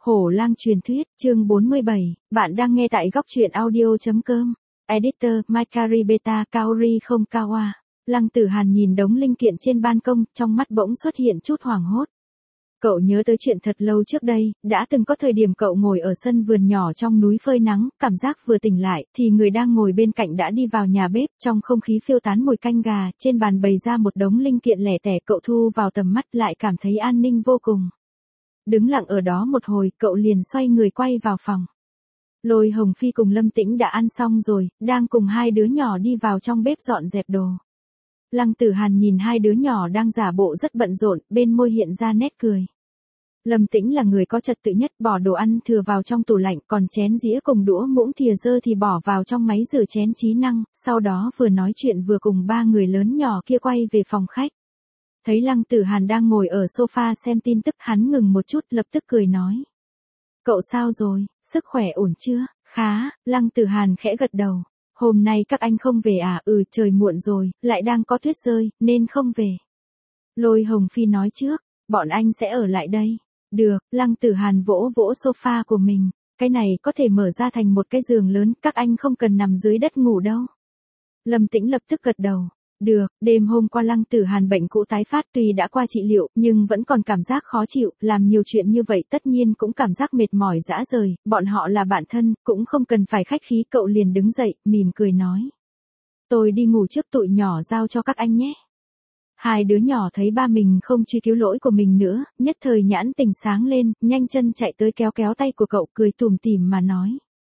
Hổ lang truyền thuyết, chương 47, bạn đang nghe tại góc truyện audio.com. Editor, Makari Beta Kaori không Kawa. Lăng Tử Hàn nhìn đống linh kiện trên ban công, trong mắt bỗng xuất hiện chút hoảng hốt. Cậu nhớ tới chuyện thật lâu trước đây, đã từng có thời điểm cậu ngồi ở sân vườn nhỏ trong núi phơi nắng, cảm giác vừa tỉnh lại, thì người đang ngồi bên cạnh đã đi vào nhà bếp, trong không khí phiêu tán mùi canh gà, trên bàn bày ra một đống linh kiện lẻ tẻ, cậu thu vào tầm mắt lại cảm thấy an ninh vô cùng. Đứng lặng ở đó một hồi, cậu liền xoay người quay vào phòng. Lôi Hồng Phi cùng Lâm Tĩnh đã ăn xong rồi, đang cùng hai đứa nhỏ đi vào trong bếp dọn dẹp đồ. Lăng Tử Hàn nhìn hai đứa nhỏ đang giả bộ rất bận rộn, bên môi hiện ra nét cười. Lâm Tĩnh là người có trật tự nhất, bỏ đồ ăn thừa vào trong tủ lạnh, còn chén dĩa cùng đũa muỗng thìa dơ thì bỏ vào trong máy rửa chén trí năng, sau đó vừa nói chuyện vừa cùng ba người lớn nhỏ kia quay về phòng khách. Thấy Lăng Tử Hàn đang ngồi ở sofa xem tin tức, hắn ngừng một chút, lập tức cười nói. Cậu sao rồi, sức khỏe ổn chưa? Khá, Lăng Tử Hàn khẽ gật đầu. Hôm nay các anh không về à? Trời muộn rồi, lại đang có tuyết rơi, nên không về. Lôi Hồng Phi nói trước, bọn anh sẽ ở lại đây. Được, Lăng Tử Hàn vỗ vỗ sofa của mình. Cái này có thể mở ra thành một cái giường lớn, các anh không cần nằm dưới đất ngủ đâu. Lâm Tĩnh lập tức gật đầu. Được, đêm hôm qua Lăng Tử Hàn bệnh cũ tái phát, tuy đã qua trị liệu, nhưng vẫn còn cảm giác khó chịu, làm nhiều chuyện như vậy tất nhiên cũng cảm giác mệt mỏi rã rời, bọn họ là bạn thân, cũng không cần phải khách khí. Cậu liền đứng dậy, mỉm cười nói. Tôi đi ngủ trước, tụi nhỏ giao cho các anh nhé. Hai đứa nhỏ thấy ba mình không truy cứu lỗi của mình nữa, nhất thời nhãn tình sáng lên, nhanh chân chạy tới kéo kéo tay của cậu, cười tủm tỉm mà nói.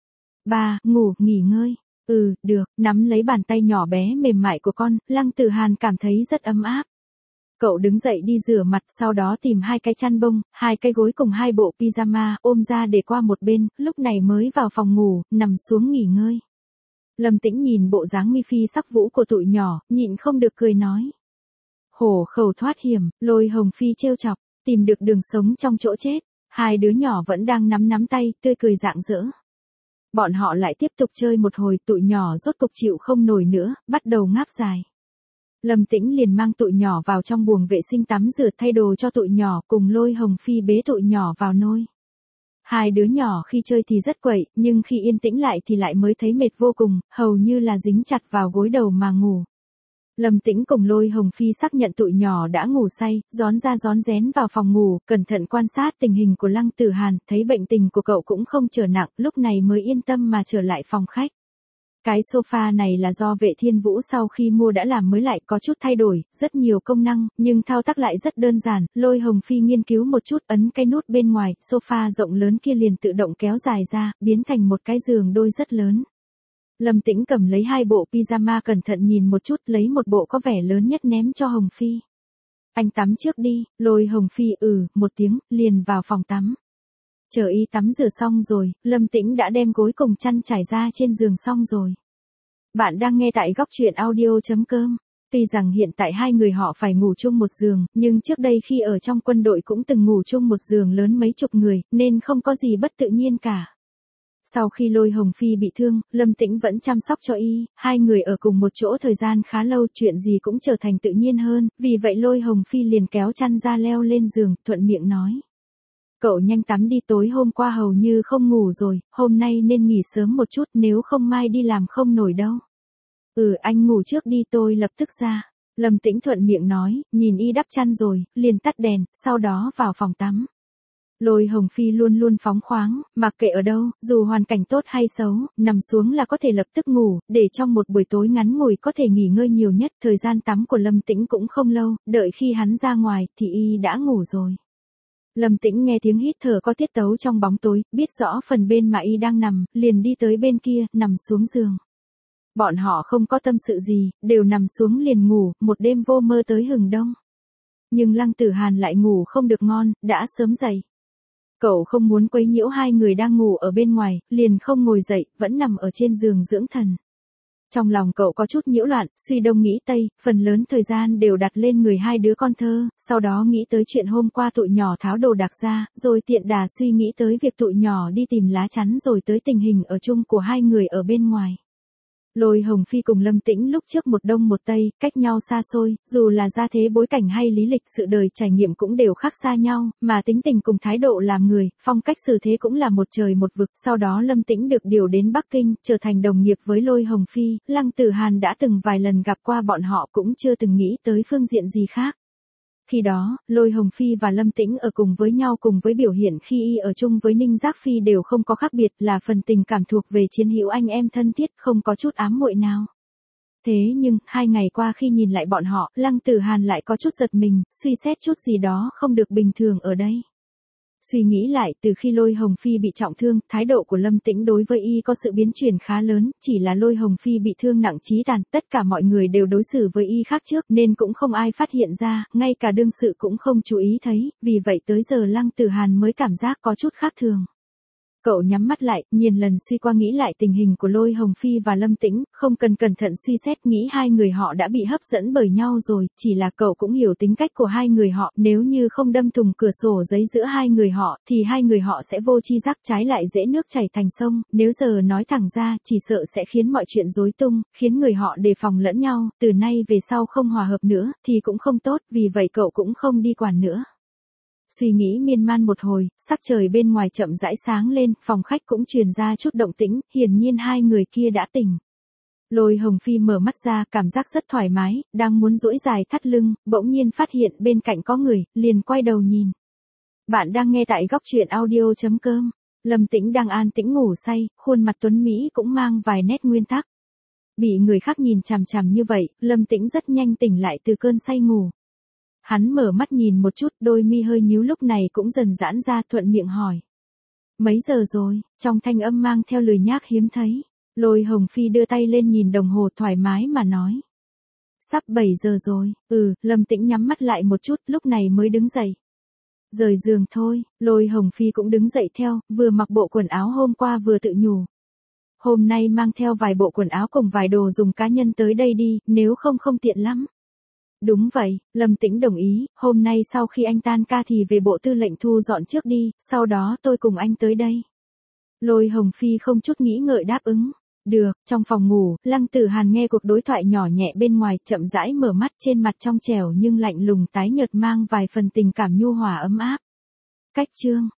Ba, nghỉ ngơi. Được, nắm lấy bàn tay nhỏ bé mềm mại của con, Lăng Tử Hàn cảm thấy rất ấm áp. Cậu đứng dậy đi rửa mặt, sau đó tìm hai cái chăn bông, hai cái gối cùng hai bộ pyjama, ôm ra để qua một bên, lúc này mới vào phòng ngủ, nằm xuống nghỉ ngơi. Lâm Tĩnh nhìn bộ dáng mi phi sắc vũ của tụi nhỏ, nhịn không được cười nói. Hổ khẩu thoát hiểm, Lôi Hồng Phi trêu chọc, tìm được đường sống trong chỗ chết. Hai đứa nhỏ vẫn đang nắm tay, tươi cười rạng rỡ. Bọn họ lại tiếp tục chơi một hồi, tụi nhỏ rốt cục chịu không nổi nữa, bắt đầu ngáp dài. Lâm Tĩnh liền mang tụi nhỏ vào trong buồng vệ sinh tắm rửa, thay đồ cho tụi nhỏ, cùng Lôi Hồng Phi bế tụi nhỏ vào nôi. Hai đứa nhỏ khi chơi thì rất quậy, nhưng khi yên tĩnh lại thì lại mới thấy mệt vô cùng, hầu như là dính chặt vào gối đầu mà ngủ. Lâm Tĩnh cùng Lôi Hồng Phi xác nhận tụi nhỏ đã ngủ say, rón ra rón rén vào phòng ngủ, cẩn thận quan sát tình hình của Lăng Tử Hàn, thấy bệnh tình của cậu cũng không trở nặng, lúc này mới yên tâm mà trở lại phòng khách. Cái sofa này là do Vệ Thiên Vũ sau khi mua đã làm mới lại, có chút thay đổi, rất nhiều công năng, nhưng thao tác lại rất đơn giản. Lôi Hồng Phi nghiên cứu một chút, ấn cái nút bên ngoài, sofa rộng lớn kia liền tự động kéo dài ra, biến thành một cái giường đôi rất lớn. Lâm Tĩnh cầm lấy hai bộ pyjama cẩn thận nhìn một chút, lấy một bộ có vẻ lớn nhất ném cho Hồng Phi. Anh tắm trước đi. Lôi Hồng Phi một tiếng, liền vào phòng tắm. Chờ y tắm rửa xong rồi, Lâm Tĩnh đã đem gối cùng chăn trải ra trên giường xong rồi. Bạn đang nghe tại góc truyện audio.com. Tuy rằng hiện tại hai người họ phải ngủ chung một giường, nhưng trước đây khi ở trong quân đội cũng từng ngủ chung một giường lớn mấy chục người, nên không có gì bất tự nhiên cả. Sau khi Lôi Hồng Phi bị thương, Lâm Tĩnh vẫn chăm sóc cho y, hai người ở cùng một chỗ thời gian khá lâu, chuyện gì cũng trở thành tự nhiên hơn, vì vậy Lôi Hồng Phi liền kéo chăn ra leo lên giường, thuận miệng nói. Cậu nhanh tắm đi, tối hôm qua hầu như không ngủ rồi, hôm nay nên nghỉ sớm một chút, nếu không mai đi làm không nổi đâu. Anh ngủ trước đi, tôi lập tức ra. Lâm Tĩnh thuận miệng nói, nhìn y đắp chăn rồi, liền tắt đèn, sau đó vào phòng tắm. Lôi Hồng Phi luôn luôn phóng khoáng, mặc kệ ở đâu, dù hoàn cảnh tốt hay xấu, nằm xuống là có thể lập tức ngủ, để trong một buổi tối ngắn ngủi có thể nghỉ ngơi nhiều nhất. Thời gian tắm của Lâm Tĩnh cũng không lâu, đợi khi hắn ra ngoài, thì y đã ngủ rồi. Lâm Tĩnh nghe tiếng hít thở có tiết tấu trong bóng tối, biết rõ phần bên mà y đang nằm, liền đi tới bên kia, nằm xuống giường. Bọn họ không có tâm sự gì, đều nằm xuống liền ngủ, một đêm vô mơ tới hừng đông. Nhưng Lăng Tử Hàn lại ngủ không được ngon, đã sớm dậy. Cậu không muốn quấy nhiễu hai người đang ngủ ở bên ngoài, liền không ngồi dậy, vẫn nằm ở trên giường dưỡng thần. Trong lòng cậu có chút nhiễu loạn, suy đông nghĩ tây, phần lớn thời gian đều đặt lên người hai đứa con thơ, sau đó nghĩ tới chuyện hôm qua tụi nhỏ tháo đồ đạc ra, rồi tiện đà suy nghĩ tới việc tụi nhỏ đi tìm lá chắn, rồi tới tình hình ở chung của hai người ở bên ngoài. Lôi Hồng Phi cùng Lâm Tĩnh lúc trước một đông một tây, cách nhau xa xôi, dù là gia thế bối cảnh hay lý lịch sự đời trải nghiệm cũng đều khác xa nhau, mà tính tình cùng thái độ làm người, phong cách xử thế cũng là một trời một vực. Sau đó Lâm Tĩnh được điều đến Bắc Kinh, trở thành đồng nghiệp với Lôi Hồng Phi, Lăng Tử Hàn đã từng vài lần gặp qua bọn họ cũng chưa từng nghĩ tới phương diện gì khác. Khi đó, Lôi Hồng Phi và Lâm Tĩnh ở cùng với nhau cùng với biểu hiện khi y ở chung với Ninh Giác Phi đều không có khác biệt, là phần tình cảm thuộc về chiến hữu anh em thân thiết, không có chút ám muội nào. Thế nhưng, 2 ngày qua khi nhìn lại bọn họ, Lăng Tử Hàn lại có chút giật mình, suy xét chút gì đó không được bình thường ở đây. Suy nghĩ lại, từ khi Lôi Hồng Phi bị trọng thương, thái độ của Lâm Tĩnh đối với y có sự biến chuyển khá lớn, chỉ là Lôi Hồng Phi bị thương nặng chí tàn, tất cả mọi người đều đối xử với y khác trước nên cũng không ai phát hiện ra, ngay cả đương sự cũng không chú ý thấy, vì vậy tới giờ Lăng Tử Hàn mới cảm giác có chút khác thường. Cậu nhắm mắt lại, nhiều lần suy qua nghĩ lại tình hình của Lôi Hồng Phi và Lâm Tĩnh, không cần cẩn thận suy xét nghĩ hai người họ đã bị hấp dẫn bởi nhau rồi, chỉ là cậu cũng hiểu tính cách của hai người họ, nếu như không đâm thủng cửa sổ giấy giữa hai người họ, thì hai người họ sẽ vô tri giác, trái lại dễ nước chảy thành sông, nếu giờ nói thẳng ra, chỉ sợ sẽ khiến mọi chuyện rối tung, khiến người họ đề phòng lẫn nhau, từ nay về sau không hòa hợp nữa, thì cũng không tốt, vì vậy cậu cũng không đi quản nữa. Suy nghĩ miên man một hồi, sắc trời bên ngoài chậm rãi sáng lên, phòng khách cũng truyền ra chút động tĩnh, hiển nhiên hai người kia đã tỉnh. Lôi Hồng Phi mở mắt ra, cảm giác rất thoải mái, đang muốn duỗi dài thắt lưng, bỗng nhiên phát hiện bên cạnh có người, liền quay đầu nhìn. Bạn đang nghe tại góc truyện audio.com. Lâm Tĩnh đang an tĩnh ngủ say, khuôn mặt tuấn Mỹ cũng mang vài nét nguyên tắc. Bị người khác nhìn chằm chằm như vậy, Lâm Tĩnh rất nhanh tỉnh lại từ cơn say ngủ. Hắn mở mắt nhìn một chút, đôi mi hơi nhíu lúc này cũng dần giãn ra, thuận miệng hỏi. Mấy giờ rồi, trong thanh âm mang theo lười nhác hiếm thấy. Lôi Hồng Phi đưa tay lên nhìn đồng hồ thoải mái mà nói. Sắp 7 giờ rồi, Lâm Tĩnh nhắm mắt lại một chút, lúc này mới đứng dậy. Rời giường thôi, Lôi Hồng Phi cũng đứng dậy theo, vừa mặc bộ quần áo hôm qua vừa tự nhủ. Hôm nay mang theo vài bộ quần áo cùng vài đồ dùng cá nhân tới đây đi, nếu không không tiện lắm. Đúng vậy, Lâm Tĩnh đồng ý, hôm nay sau khi anh tan ca thì về bộ tư lệnh thu dọn trước đi, sau đó tôi cùng anh tới đây. Lôi Hồng Phi không chút nghĩ ngợi đáp ứng. Được, trong phòng ngủ, Lăng Tử Hàn nghe cuộc đối thoại nhỏ nhẹ bên ngoài, chậm rãi mở mắt, trên mặt trong trẻo nhưng lạnh lùng tái nhợt mang vài phần tình cảm nhu hòa ấm áp. Cách chương